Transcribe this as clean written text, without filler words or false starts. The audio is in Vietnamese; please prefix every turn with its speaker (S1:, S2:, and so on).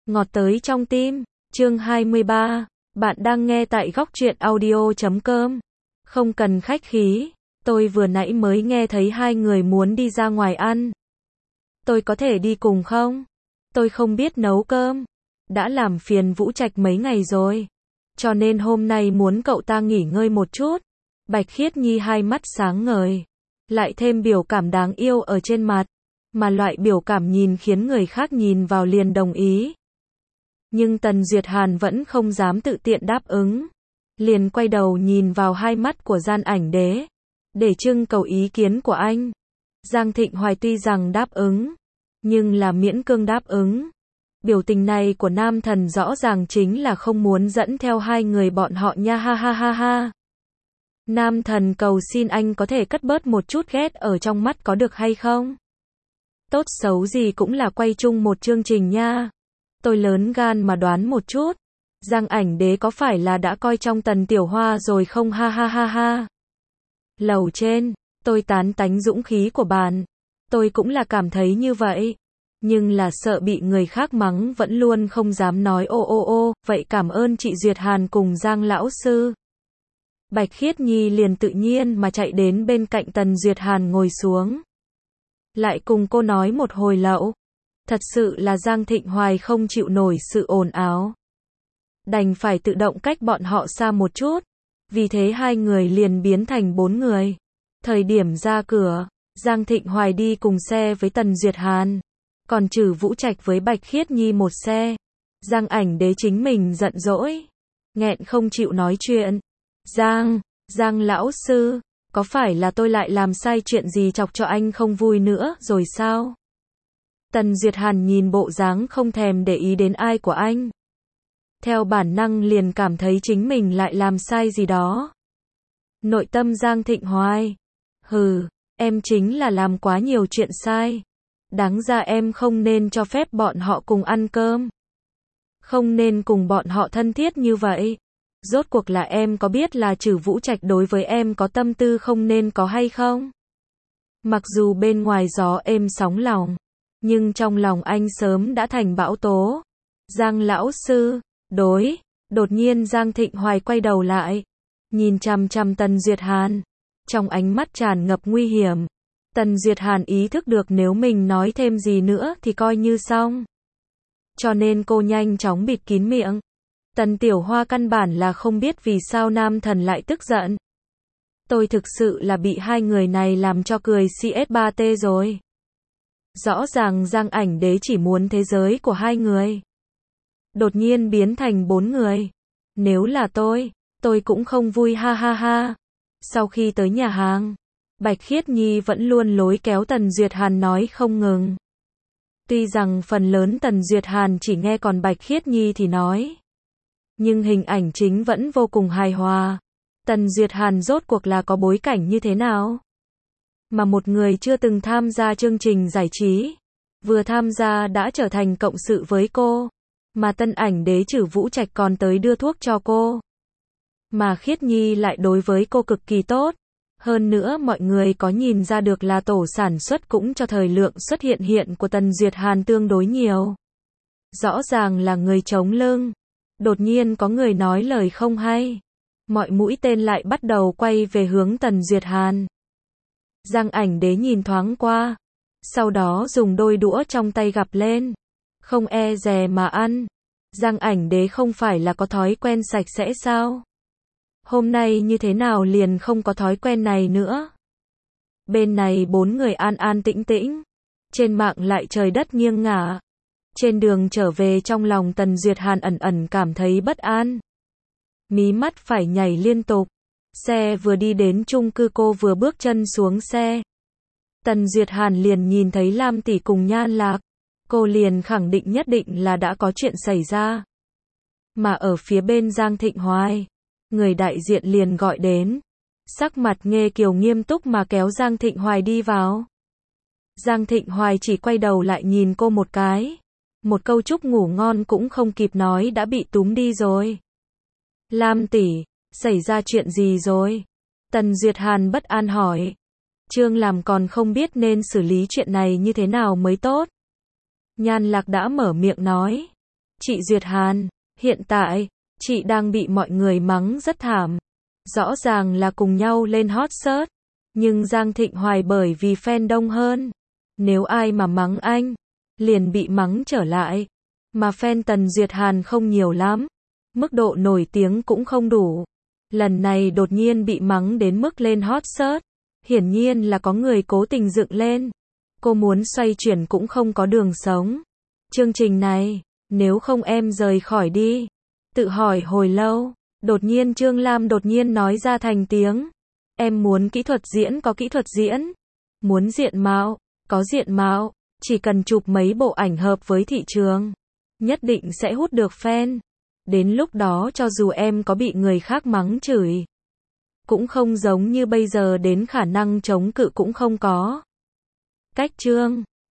S1: Ngọt tới trong tim, chương 23, bạn đang nghe tại góc truyện audio.com. Không cần khách khí, tôi vừa nãy mới nghe thấy hai người muốn đi ra ngoài ăn. Tôi có thể đi cùng không? Tôi không biết nấu cơm, đã làm phiền Vũ Trạch mấy ngày rồi, cho nên hôm nay muốn cậu ta nghỉ ngơi một chút. Bạch Khiết Nhi hai mắt sáng ngời, lại thêm biểu cảm đáng yêu ở trên mặt, mà loại biểu cảm nhìn khiến người khác nhìn vào liền đồng ý. Nhưng Tần Duyệt Hàn vẫn không dám tự tiện đáp ứng, liền quay đầu nhìn vào hai mắt của Gian Ảnh Đế, để trưng cầu ý kiến của anh. Giang Thịnh Hoài tuy rằng đáp ứng, nhưng là miễn cưỡng đáp ứng. Biểu tình này của nam thần rõ ràng chính là không muốn dẫn theo hai người bọn họ nha, ha ha ha ha. Nam thần cầu xin anh có thể cất bớt một chút ghét ở trong mắt có được hay không? Tốt xấu gì cũng là quay chung một chương trình nha. Tôi lớn gan mà đoán một chút, Giang Ảnh Đế có phải là đã coi trong Tần Tiểu Hoa rồi không, ha ha ha ha. Lầu trên, tôi tán tánh dũng khí của bạn. Tôi cũng là cảm thấy như vậy, nhưng là sợ bị người khác mắng vẫn luôn không dám nói ô, vậy cảm ơn chị Duyệt Hàn cùng Giang lão sư. Bạch Khiết Nhi liền tự nhiên mà chạy đến bên cạnh Tần Duyệt Hàn ngồi xuống, lại cùng cô nói một hồi lậu. Thật sự là Giang Thịnh Hoài không chịu nổi sự ồn ào, đành phải tự động cách bọn họ xa một chút. Vì thế hai người liền biến thành 4 người. Thời điểm ra cửa, Giang Thịnh Hoài đi cùng xe với Tần Duyệt Hàn, còn trừ Vũ Trạch với Bạch Khiết Nhi một xe. Giang Ảnh Đế chính mình giận dỗi, nghẹn không chịu nói chuyện. Giang lão sư, có phải là tôi lại làm sai chuyện gì chọc cho anh không vui nữa rồi sao? Tần Duyệt Hàn nhìn bộ dáng không thèm để ý đến ai của anh, theo bản năng liền cảm thấy chính mình lại làm sai gì đó. Nội tâm Giang Thịnh Hoài, em chính là làm quá nhiều chuyện sai. Đáng ra em không nên cho phép bọn họ cùng ăn cơm, không nên cùng bọn họ thân thiết như vậy. Rốt cuộc là em có biết là trừ Vũ Trạch đối với em có tâm tư không nên có hay không? Mặc dù bên ngoài gió êm sóng lòng, nhưng trong lòng anh sớm đã thành bão tố. Giang lão sư, đột nhiên Giang Thịnh Hoài quay đầu lại, nhìn chằm chằm Tần Duyệt Hàn, trong ánh mắt tràn ngập nguy hiểm. Tần Duyệt Hàn ý thức được nếu mình nói thêm gì nữa thì coi như xong, cho nên cô nhanh chóng bịt kín miệng. Tần Tiểu Hoa căn bản là không biết vì sao nam thần lại tức giận. Tôi thực sự là bị hai người này làm cho cười CS3T rồi. Rõ ràng Giang Ảnh Đế chỉ muốn thế giới của hai người, đột nhiên biến thành 4 người. Nếu là tôi cũng không vui, ha ha ha. Sau khi tới nhà hàng, Bạch Khiết Nhi vẫn luôn lôi kéo Tần Duyệt Hàn nói không ngừng. Tuy rằng phần lớn Tần Duyệt Hàn chỉ nghe, còn Bạch Khiết Nhi thì nói, nhưng hình ảnh chính vẫn vô cùng hài hòa. Tần Duyệt Hàn rốt cuộc là có bối cảnh như thế nào? Mà một người chưa từng tham gia chương trình giải trí, vừa tham gia đã trở thành cộng sự với cô. Mà Tân Ảnh Đế trừ Vũ Trạch còn tới đưa thuốc cho cô. Mà Khiết Nhi lại đối với cô cực kỳ tốt. Hơn nữa mọi người có nhìn ra được là tổ sản xuất cũng cho thời lượng xuất hiện của Tần Duyệt Hàn tương đối nhiều. Rõ ràng là người chống lưng. Đột nhiên có người nói lời không hay, mọi mũi tên lại bắt đầu quay về hướng Tần Duyệt Hàn. Giang Ảnh Đế nhìn thoáng qua, sau đó dùng đôi đũa trong tay gắp lên, không e dè mà ăn. Giang Ảnh Đế không phải là có thói quen sạch sẽ sao? Hôm nay như thế nào liền không có thói quen này nữa? Bên này 4 người an an tĩnh tĩnh, trên mạng lại trời đất nghiêng ngả. Trên đường trở về trong lòng Tần Duyệt Hàn ẩn cảm thấy bất an, mí mắt phải nhảy liên tục. Xe vừa đi đến chung cư, cô vừa bước chân xuống xe, Tần Duyệt Hàn liền nhìn thấy Lam tỷ cùng Nhan Lạc. Cô liền khẳng định nhất định là đã có chuyện xảy ra. Mà ở phía bên Giang Thịnh Hoài, người đại diện liền gọi đến, sắc mặt Nghê Kiều nghiêm túc mà kéo Giang Thịnh Hoài đi vào. Giang Thịnh Hoài chỉ quay đầu lại nhìn cô một cái, một câu chúc ngủ ngon cũng không kịp nói đã bị túm đi rồi. Lam tỷ, xảy ra chuyện gì rồi? Tần Duyệt Hàn bất an hỏi. Trương làm còn không biết nên xử lý chuyện này như thế nào mới tốt. Nhan Lạc đã mở miệng nói. Chị Duyệt Hàn, hiện tại, chị đang bị mọi người mắng rất thảm. Rõ ràng là cùng nhau lên hot search, nhưng Giang Thịnh Hoài bởi vì fan đông hơn. Nếu ai mà mắng anh, liền bị mắng trở lại. Mà fan Tần Duyệt Hàn không nhiều lắm, mức độ nổi tiếng cũng không đủ. Lần này đột nhiên bị mắng đến mức lên hot search, hiển nhiên là có người cố tình dựng lên. Cô muốn xoay chuyển cũng không có đường sống. Chương trình này, nếu không em rời khỏi đi. Tự hỏi hồi lâu, đột nhiên Trương Lam đột nhiên nói ra thành tiếng. Em muốn kỹ thuật diễn có kỹ thuật diễn, muốn diện mạo, có diện mạo, chỉ cần chụp mấy bộ ảnh hợp với thị trường, nhất định sẽ hút được fan. Đến lúc đó cho dù em có bị người khác mắng chửi, cũng không giống như bây giờ đến khả năng chống cự cũng không có. Cách Trương